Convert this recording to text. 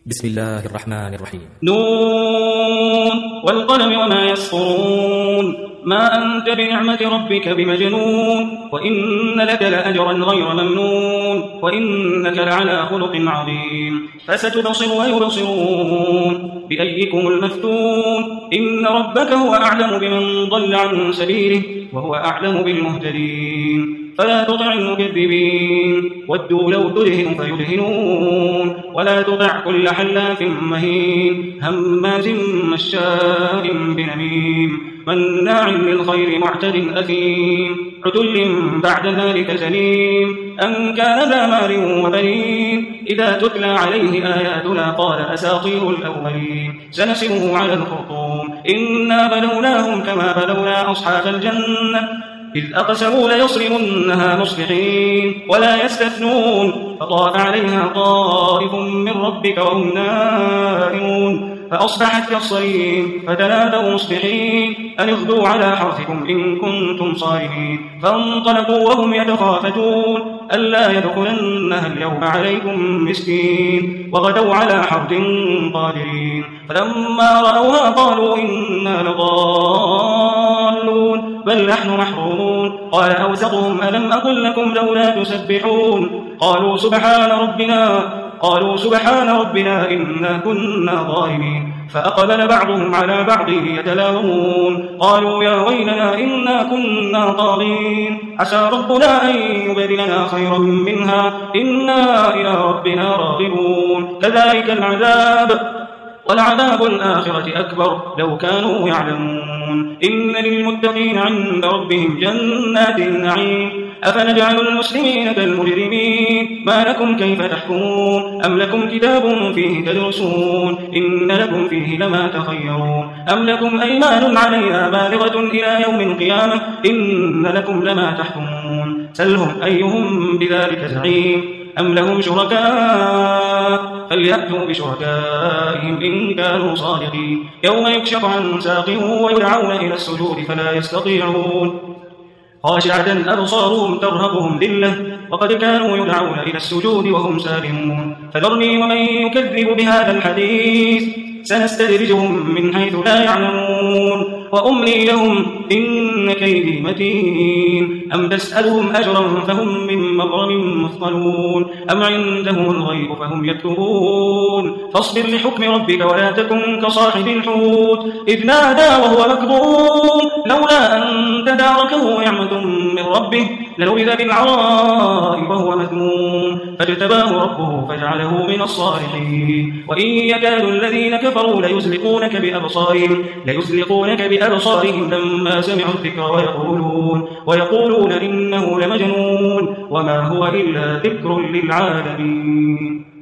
بسم الله الرحمن الرحيم. نون والقلم وما يسطرون ما أنت بنعمة ربك بمجنون وإن لك لأجرا غير ممنون وإنك لعلى خلق عظيم فستبصر ويبصرون بأيكم المفتون إن ربك هو أعلم بمن ضل عن سبيله وهو أعلم بالمهتدين فلا تطع المكذبين ودوا لو تدهن فيدهنون ولا تطع كل حلاف مهين هماز مشاء بنميم مناع للخير معتد أثيم عتل بعد ذلك زنيم أن كان ذا مال وبنين إذا تتلى عليه آياتنا قال أساطير الأولين سنسمه على الخرطوم إنا بلوناهم كما بلونا أصحاب الجنة إذ أقسموا ليصرمنها مصبحين ولا يستثنون فطاف عليها طائف من ربك وهم نائمون فأصبحت كالصريم فتنادوا مصبحين أن اغدوا على حرثكم إن كنتم صارمين فانطلقوا وهم يتخافتون ألا يدخلنها اليوم عليكم مسكين وغدوا على حرد قادرين فلما رأوها قالوا إنا لضالون بل نحن محرومون قال أوسطهم ألم أقل لكم لولا تسبحون قالوا سبحان ربنا إنا كنا ظالمين فأقبل بعضهم على بعض يتلاومون قالوا يا ويلنا إنا كنا طاغين عسى ربنا أن يبدلنا خيرا منها إنا إلى ربنا راغبون كذلك العذاب ولعذاب الآخرة أكبر لو كانوا يعلمون إن للمتقين عند ربهم جنات النعيم أفنجعل المسلمين كالمجرمين ما لكم كيف تحكمون أم لكم كتاب فيه تدرسون إن لكم فيه لما تخيرون أم لكم أيمان علينا بالغة إلى يوم القيامة إن لكم لما تحكمون سلهم أيهم بذلك زعيم أم لهم شركاء فليأتوا بشركائهم إن كانوا صادقين يوم يكشف عن ساق ويدعون إلى السجود فلا يستطيعون خاشعة أبصارهم ترهقهم ذلة وقد كانوا يدعون إلى السجود وهم سالمون فذرني ومن يكذب بهذا الحديث سنستدرجهم من حيث لا يعلمون وأملي لهم إن كيدي متين أم تسألهم أجرا فهم من مغرم مثقلون أم عندهم الغيب فهم يكتبون فاصبر لحكم ربك ولا تكن كصاحب الحوت إذ نادى وهو مكظوم لولا أن تداركه نعمة من ربه لنبذ بالعراء وهو مذموم فاجتباه ربه فجعله من الصالحين وإن يكاد الذين كفروا ليزلقونك بأبصارهم لما سمعوا الذكر ويقولون إنه لمجنون وما هو إلا ذكر للعالمين.